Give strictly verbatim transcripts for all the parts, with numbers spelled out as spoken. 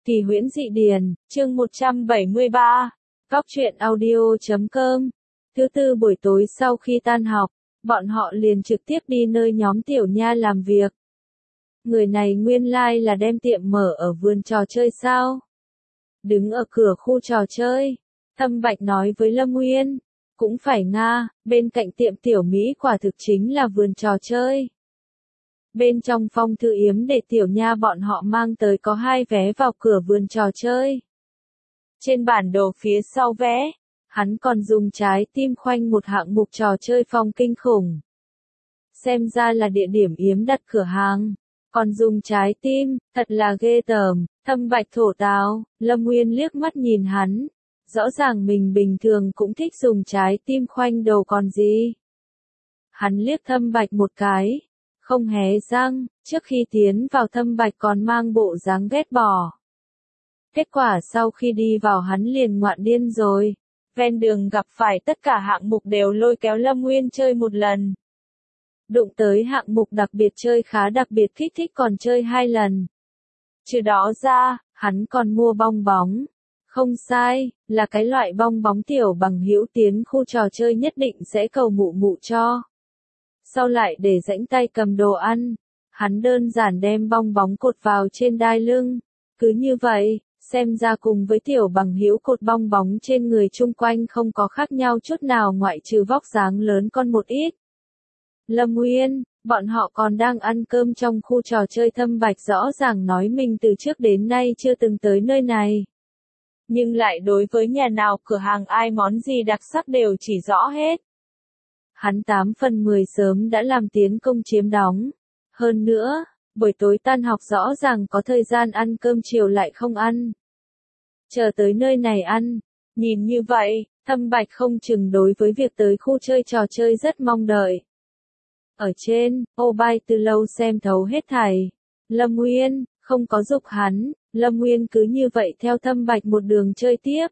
Kỳ huyễn dị điển, chương một trăm bảy mươi ba, Góc truyện audio chấm com. Thứ tư buổi tối sau khi tan học, bọn họ liền trực tiếp đi nơi nhóm Tiểu Nha làm việc. Người này nguyên lai là đem tiệm mở ở vườn trò chơi sao? Đứng ở cửa khu trò chơi, Thâm Bạch nói với Lâm Nguyên, cũng phải nga, bên cạnh tiệm tiểu Mỹ quả thực chính là vườn trò chơi. Bên trong phong thư yếm để Tiểu Nha bọn họ mang tới có hai vé vào cửa vườn trò chơi. Trên bản đồ phía sau vé, hắn còn dùng trái tim khoanh một hạng mục trò chơi phong kinh khủng. Xem ra là địa điểm yếm đặt cửa hàng, còn dùng trái tim, thật là ghê tởm. Thâm Bạch thổ táo, Lâm Nguyên liếc mắt nhìn hắn, rõ ràng mình bình thường cũng thích dùng trái tim khoanh đầu còn gì. Hắn liếc Thâm Bạch một cái, không hé răng, trước khi tiến vào Thâm Bạch còn mang bộ dáng ghét bỏ. Kết quả sau khi đi vào hắn liền ngoạn điên rồi, ven đường gặp phải tất cả hạng mục đều lôi kéo Lâm Nguyên chơi một lần. Đụng tới hạng mục đặc biệt chơi khá đặc biệt kích thích còn chơi hai lần. Trừ đó ra, hắn còn mua bong bóng. Không sai, là cái loại bong bóng tiểu bằng hữu tiến khu trò chơi nhất định sẽ cầu mụ mụ cho. Sau lại để rãnh tay cầm đồ ăn, hắn đơn giản đem bong bóng cột vào trên đai lưng. Cứ như vậy, xem ra cùng với tiểu bằng hữu cột bong bóng trên người chung quanh không có khác nhau chút nào ngoại trừ vóc dáng lớn con một ít. Lâm Nguyên, bọn họ còn đang ăn cơm trong khu trò chơi. Thâm Bạch rõ ràng nói mình từ trước đến nay chưa từng tới nơi này. Nhưng lại đối với nhà nào cửa hàng ai món gì đặc sắc đều chỉ rõ hết. Hắn tám phần mười sớm đã làm tiến công chiếm đóng. Hơn nữa, buổi tối tan học rõ ràng có thời gian ăn cơm chiều lại không ăn. Chờ tới nơi này ăn, nhìn như vậy, Thâm Bạch không chừng đối với việc tới khu chơi trò chơi rất mong đợi. Ở trên, ô bay từ lâu xem thấu hết thảy. Lâm Nguyên, không có dục hắn, Lâm Nguyên cứ như vậy theo Thâm Bạch một đường chơi tiếp.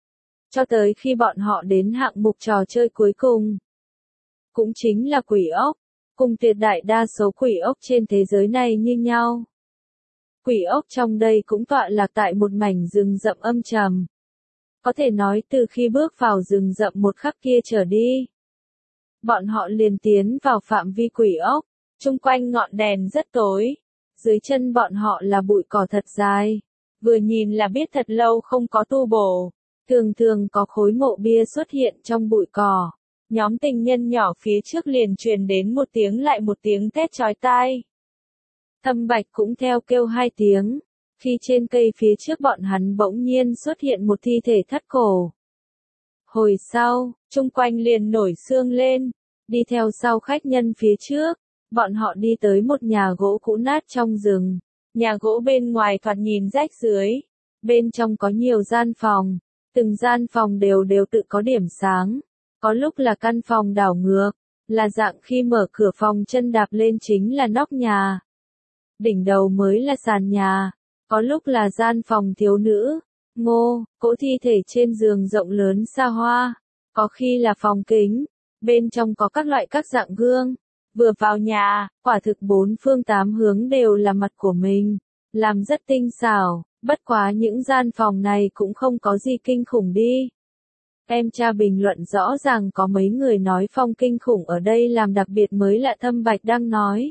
Cho tới khi bọn họ đến hạng mục trò chơi cuối cùng. Cũng chính là quỷ ốc, cùng tuyệt đại đa số quỷ ốc trên thế giới này như nhau. Quỷ ốc trong đây cũng tọa lạc tại một mảnh rừng rậm âm trầm. Có thể nói từ khi bước vào rừng rậm một khắc kia trở đi. Bọn họ liền tiến vào phạm vi quỷ ốc, chung quanh ngọn đèn rất tối. Dưới chân bọn họ là bụi cỏ thật dài. Vừa nhìn là biết thật lâu không có tu bổ. Thường thường có khối mộ bia xuất hiện trong bụi cỏ. Nhóm tình nhân nhỏ phía trước liền truyền đến một tiếng lại một tiếng thét chói tai. Thâm Bạch cũng theo kêu hai tiếng. Khi trên cây phía trước bọn hắn bỗng nhiên xuất hiện một thi thể thắt cổ. Hồi sau, chung quanh liền nổi xương lên. Đi theo sau khách nhân phía trước, bọn họ đi tới một nhà gỗ cũ nát trong rừng. Nhà gỗ bên ngoài thoạt nhìn rách rưới. Bên trong có nhiều gian phòng. Từng gian phòng đều đều tự có điểm sáng. Có lúc là căn phòng đảo ngược, là dạng khi mở cửa phòng chân đạp lên chính là nóc nhà. Đỉnh đầu mới là sàn nhà, có lúc là gian phòng thiếu nữ, ngô, cỗ thi thể trên giường rộng lớn xa hoa, có khi là phòng kính, bên trong có các loại các dạng gương. Vừa vào nhà, quả thực bốn phương tám hướng đều là mặt của mình, làm rất tinh xảo, bất quá những gian phòng này cũng không có gì kinh khủng đi. Em tra bình luận rõ ràng có mấy người nói phong kinh khủng ở đây làm đặc biệt mới lạ. Thâm Bạch đang nói.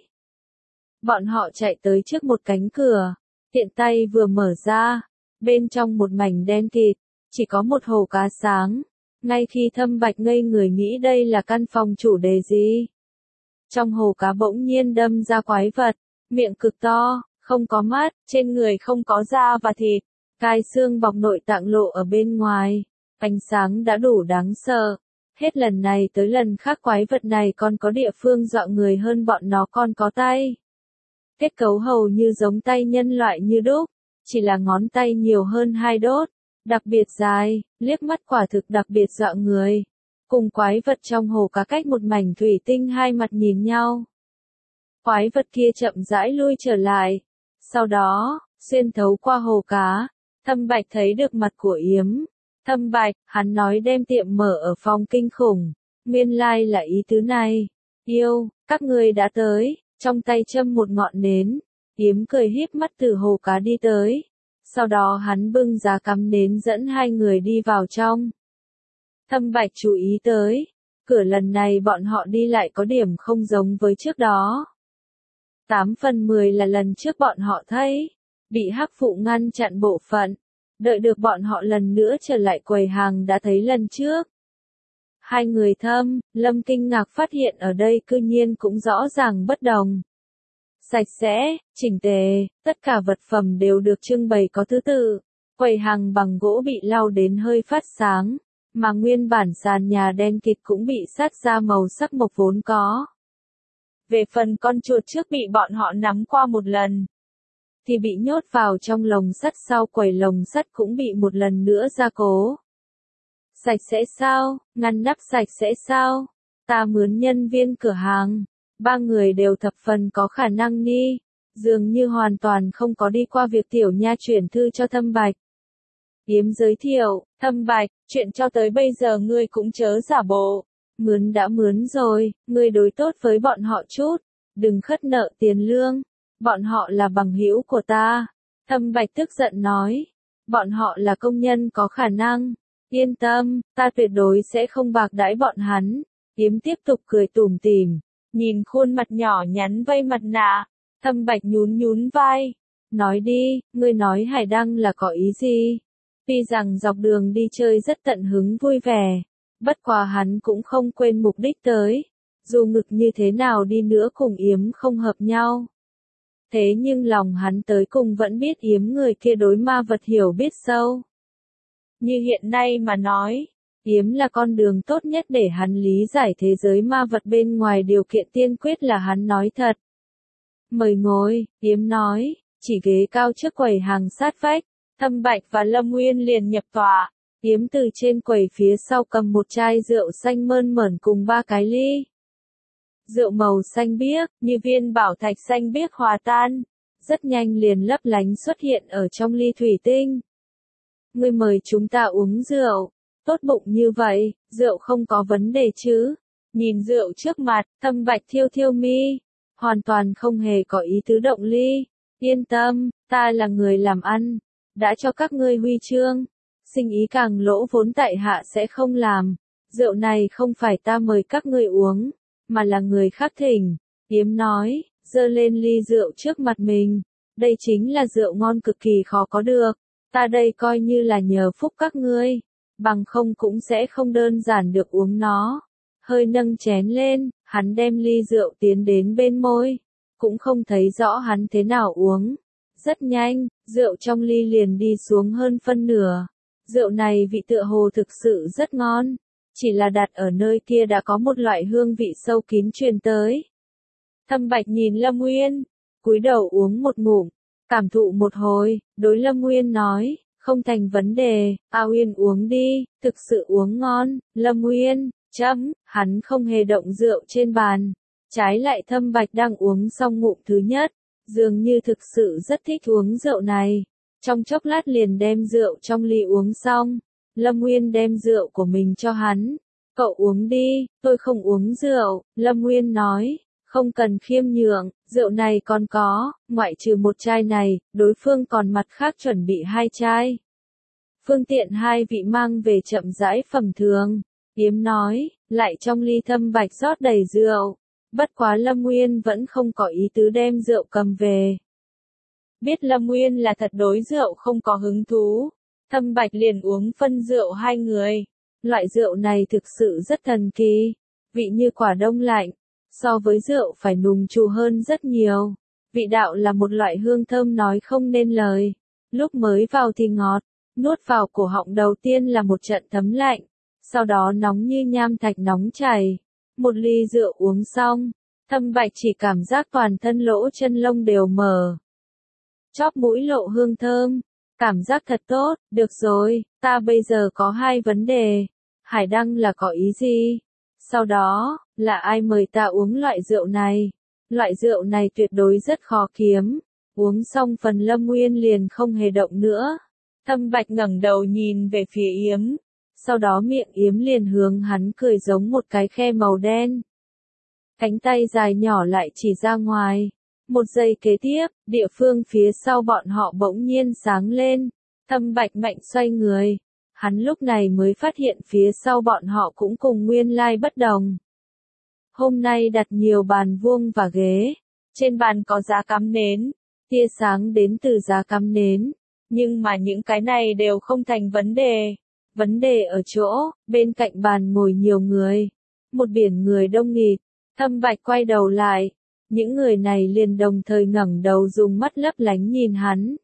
Bọn họ chạy tới trước một cánh cửa, tiện tay vừa mở ra, bên trong một mảnh đen kịt, chỉ có một hồ cá sáng. Ngay khi Thâm Bạch ngây người nghĩ đây là căn phòng chủ đề gì. Trong hồ cá bỗng nhiên đâm ra quái vật, miệng cực to, không có mắt, trên người không có da và thịt, gai xương bọc nội tạng lộ ở bên ngoài. Ánh sáng đã đủ đáng sợ. Hết lần này tới lần khác quái vật này còn có địa phương dọa người hơn, bọn nó còn có tay. Kết cấu hầu như giống tay nhân loại như đúc, chỉ là ngón tay nhiều hơn hai đốt, đặc biệt dài, liếc mắt quả thực đặc biệt dọa người. Cùng quái vật trong hồ cá cách một mảnh thủy tinh hai mặt nhìn nhau. Quái vật kia chậm rãi lui trở lại. Sau đó, xuyên thấu qua hồ cá, Thâm Bạch thấy được mặt của Yếm. Thâm Bạch, hắn nói đem tiệm mở ở phòng kinh khủng. Nguyên lai là ý tứ này. Yêu, các người đã tới, trong tay châm một ngọn nến. Yếm cười híp mắt từ hồ cá đi tới. Sau đó hắn bưng giá cắm nến dẫn hai người đi vào trong. Thâm Bạch chú ý tới, cửa lần này bọn họ đi lại có điểm không giống với trước đó. Tám phần mười là lần trước bọn họ thấy, bị hắc phụ ngăn chặn bộ phận, đợi được bọn họ lần nữa trở lại quầy hàng đã thấy lần trước. Hai người Thâm, Lâm kinh ngạc phát hiện ở đây cư nhiên cũng rõ ràng bất đồng. Sạch sẽ, chỉnh tề, tất cả vật phẩm đều được trưng bày có thứ tự, quầy hàng bằng gỗ bị lau đến hơi phát sáng, mà nguyên bản sàn nhà đen kịt cũng bị sát ra màu sắc mộc vốn có. Về phần con chuột trước bị bọn họ nắm qua một lần, thì bị nhốt vào trong lồng sắt, sau quầy lồng sắt cũng bị một lần nữa gia cố. Sạch sẽ sao, ngăn nắp sạch sẽ sao, ta mướn nhân viên cửa hàng, ba người đều thập phần có khả năng đi, dường như hoàn toàn không có đi qua việc tiểu nha chuyển thư cho Thâm Bạch. Yếm giới thiệu, Thâm Bạch, chuyện cho tới bây giờ ngươi cũng chớ giả bộ, mướn đã mướn rồi, ngươi đối tốt với bọn họ chút, đừng khất nợ tiền lương, bọn họ là bằng hữu của ta. Thâm Bạch tức giận nói, bọn họ là công nhân có khả năng, yên tâm, ta tuyệt đối sẽ không bạc đãi bọn hắn. Yếm tiếp tục cười tủm tỉm, nhìn khuôn mặt nhỏ nhắn vây mặt nạ, Thâm Bạch nhún nhún vai, nói đi, ngươi nói Hải Đăng là có ý gì? Tuy rằng dọc đường đi chơi rất tận hứng vui vẻ, bất quá hắn cũng không quên mục đích tới, dù ngực như thế nào đi nữa cùng Yếm không hợp nhau. Thế nhưng lòng hắn tới cùng vẫn biết Yếm người kia đối ma vật hiểu biết sâu. Như hiện nay mà nói, Yếm là con đường tốt nhất để hắn lý giải thế giới ma vật bên ngoài, điều kiện tiên quyết là hắn nói thật. Mời ngồi, Yếm nói, chỉ ghế cao trước quầy hàng sát vách, Thâm Bạch và Lâm Nguyên liền nhập tọa. Yếm từ trên quầy phía sau cầm một chai rượu xanh mơn mởn cùng ba cái ly. Rượu màu xanh biếc, như viên bảo thạch xanh biếc hòa tan, rất nhanh liền lấp lánh xuất hiện ở trong ly thủy tinh. Ngươi mời chúng ta uống rượu, tốt bụng như vậy, rượu không có vấn đề chứ? Nhìn rượu trước mặt, Thâm Bạch thiêu thiêu mi, hoàn toàn không hề có ý tứ động ly. Yên tâm, ta là người làm ăn, đã cho các ngươi huy chương, sinh ý càng lỗ vốn tại hạ sẽ không làm. Rượu này không phải ta mời các ngươi uống, mà là người khác thỉnh. Yếm nói, giơ lên ly rượu trước mặt mình, đây chính là rượu ngon cực kỳ khó có được, ta đây coi như là nhờ phúc các ngươi, bằng không cũng sẽ không đơn giản được uống nó. Hơi nâng chén lên, hắn đem ly rượu tiến đến bên môi, cũng không thấy rõ hắn thế nào uống. Rất nhanh, rượu trong ly liền đi xuống hơn phân nửa. Rượu này vị tựa hồ thực sự rất ngon, chỉ là đặt ở nơi kia đã có một loại hương vị sâu kín truyền tới. Thâm Bạch nhìn Lâm Nguyên, cúi đầu uống một ngụm, cảm thụ một hồi, đối Lâm Nguyên nói, không thành vấn đề, A Uyên uống đi, thực sự uống ngon. Lâm Nguyên, chấm, hắn không hề động rượu trên bàn, trái lại Thâm Bạch đang uống xong ngụm thứ nhất, dường như thực sự rất thích uống rượu này, trong chốc lát liền đem rượu trong ly uống xong. Lâm Nguyên đem rượu của mình cho hắn, cậu uống đi, tôi không uống rượu. Lâm Nguyên nói, không cần khiêm nhượng, rượu này còn có, ngoại trừ một chai này, đối phương còn mặt khác chuẩn bị hai chai. Phương tiện hai vị mang về chậm rãi phẩm thường. Yếm nói, lại trong ly Thâm Bạch rót đầy rượu, bất quá Lâm Nguyên vẫn không có ý tứ đem rượu cầm về. Biết Lâm Nguyên là thật đối rượu không có hứng thú, Thâm Bạch liền uống phân rượu hai người. Loại rượu này thực sự rất thần kỳ, vị như quả đông lạnh, so với rượu phải nùng trù hơn rất nhiều. Vị đạo là một loại hương thơm nói không nên lời, lúc mới vào thì ngọt, nuốt vào cổ họng đầu tiên là một trận thấm lạnh, sau đó nóng như nham thạch nóng chảy. Một ly rượu uống xong, Thâm Bạch chỉ cảm giác toàn thân lỗ chân lông đều mở. Chóp mũi lộ hương thơm, cảm giác thật tốt. Được rồi, ta bây giờ có hai vấn đề. Hải Đăng là có ý gì? Sau đó, là ai mời ta uống loại rượu này? Loại rượu này tuyệt đối rất khó kiếm. Uống xong phần Lâm Nguyên liền không hề động nữa. Thâm Bạch ngẩng đầu nhìn về phía Yếm, sau đó miệng Yếm liền hướng hắn cười giống một cái khe màu đen. Cánh tay dài nhỏ lại chỉ ra ngoài, Một giây kế tiếp, địa phương phía sau bọn họ bỗng nhiên sáng lên. Thâm Bạch mạnh xoay người. Hắn lúc này mới phát hiện phía sau bọn họ cũng cùng nguyên lai bất đồng. Hôm nay đặt nhiều bàn vuông và ghế. Trên bàn có giá cắm nến. Tia sáng đến từ giá cắm nến. Nhưng mà những cái này đều không thành vấn đề. Vấn đề ở chỗ, bên cạnh bàn ngồi nhiều người. Một biển người đông nghịt. Thâm Bạch quay đầu lại. Những người này liền đồng thời ngẩng đầu dùng mắt lấp lánh nhìn hắn.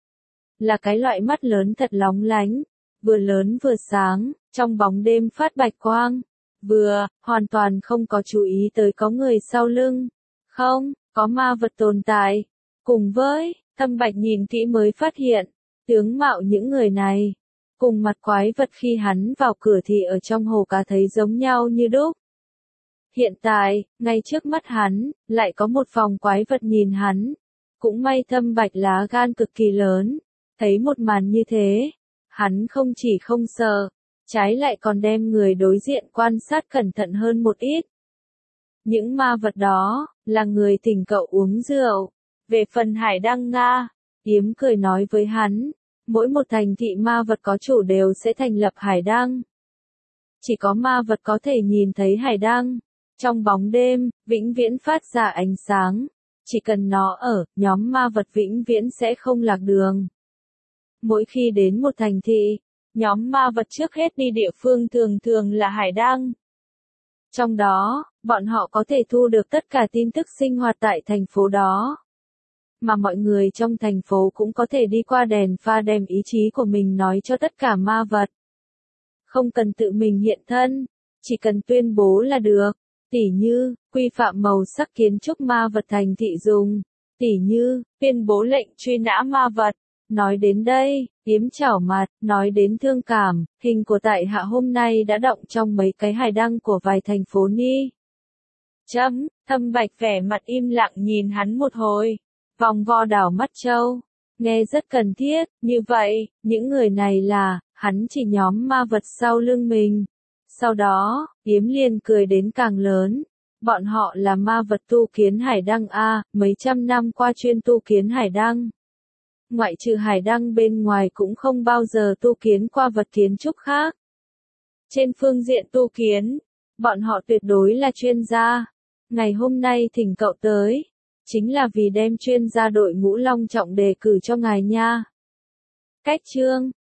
Là cái loại mắt lớn thật lóng lánh. Vừa lớn vừa sáng, trong bóng đêm phát bạch quang. Vừa, hoàn toàn không có chú ý tới có người sau lưng. Không, có ma vật tồn tại. Cùng với, Thâm Bạch nhìn kỹ mới phát hiện, tướng mạo những người này. Cùng mặt quái vật khi hắn vào cửa thì ở trong hồ cá thấy giống nhau như đúc. Hiện tại, ngay trước mắt hắn, lại có một phòng quái vật nhìn hắn. Cũng may Thâm Bạch lá gan cực kỳ lớn. Thấy một màn như thế, hắn không chỉ không sợ, trái lại còn đem người đối diện quan sát cẩn thận hơn một ít. Những ma vật đó, là người thỉnh cậu uống rượu. Về phần hải đăng Nga, Yếm cười nói với hắn, mỗi một thành thị ma vật có chủ đều sẽ thành lập hải đăng. Chỉ có ma vật có thể nhìn thấy hải đăng. Trong bóng đêm, vĩnh viễn phát ra ánh sáng. Chỉ cần nó ở, nhóm ma vật vĩnh viễn sẽ không lạc đường. Mỗi khi đến một thành thị, nhóm ma vật trước hết đi địa phương thường thường là hải đăng. Trong đó, bọn họ có thể thu được tất cả tin tức sinh hoạt tại thành phố đó. Mà mọi người trong thành phố cũng có thể đi qua đèn pha đem ý chí của mình nói cho tất cả ma vật. Không cần tự mình hiện thân, chỉ cần tuyên bố là được. Tỉ như, quy phạm màu sắc kiến trúc ma vật thành thị dùng. Tỉ như, tuyên bố lệnh truy nã ma vật. Nói đến đây, Yếm chảo mặt, nói đến thương cảm, hình của tại hạ hôm nay đã động trong mấy cái hải đăng của vài thành phố ni. Chấm, Thâm Bạch vẻ mặt im lặng nhìn hắn một hồi, vòng vo đảo mắt trâu, nghe rất cần thiết, như vậy, những người này là, hắn chỉ nhóm ma vật sau lưng mình. Sau đó, Yếm liền cười đến càng lớn, bọn họ là ma vật tu kiến hải đăng A, mấy trăm năm qua chuyên tu kiến hải đăng. Ngoại trừ hải đăng bên ngoài cũng không bao giờ tu kiến qua vật kiến trúc khác. Trên phương diện tu kiến, bọn họ tuyệt đối là chuyên gia. Ngày hôm nay thỉnh cậu tới, chính là vì đem chuyên gia đội ngũ long trọng đề cử cho ngài nha. Cách chương